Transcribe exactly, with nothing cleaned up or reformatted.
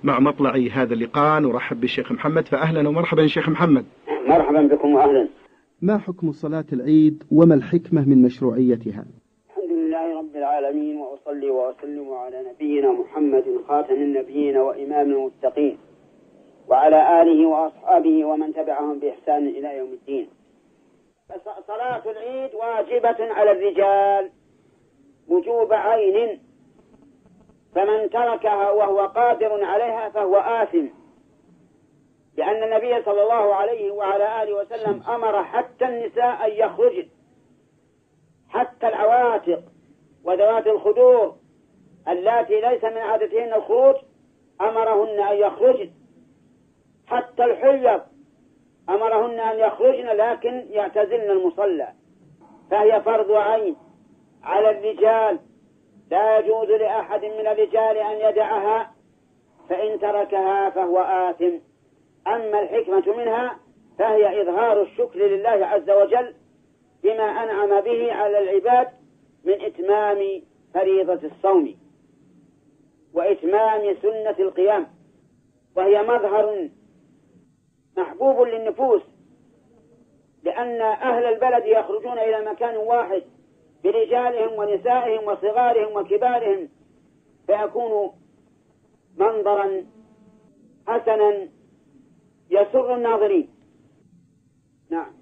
مع مطلع هذا اللقاء نرحب بالشيخ محمد، فأهلا ومرحبا شيخ محمد. مرحبا بكم وأهلا. ما حكم صلاة العيد وما الحكمة من مشروعيتها؟ الحمد لله رب العالمين، وأصلي وأسلم على نبينا محمد خاتم النبيين وإمام المتقين، وعلى آله وأصحابه ومن تبعهم بإحسان إلى يوم الدين. صلاة العيد واجبة على الرجال وجوب عين، فمن تركها وهو قادر عليها فهو آثم، لأن النبي صلى الله عليه وعلى آله وسلم أمر حتى النساء أن يخرجن، حتى العواتق وذوات الخدور اللاتي ليس من عادتهن الخروج أمرهن أن يخرجن، حتى الحيض أمرهن أن يخرجن لكن يعتزلن المصلى، فهي فرض عين على الرجال، لا يجوز لأحد من الرجال أن يدعها، فإن تركها فهو آثم. أما الحكمة منها فهي إظهار الشكر لله عز وجل بما أنعم به على العباد من إتمام فريضة الصوم وإتمام سنة القيام، وهي مظهر محبوب للنفوس، لأن أهل البلد يخرجون إلى مكان واحد برجالهم ونسائهم وصغارهم وكبارهم، فيكون منظرا حسنا يسر الناظرين. نعم.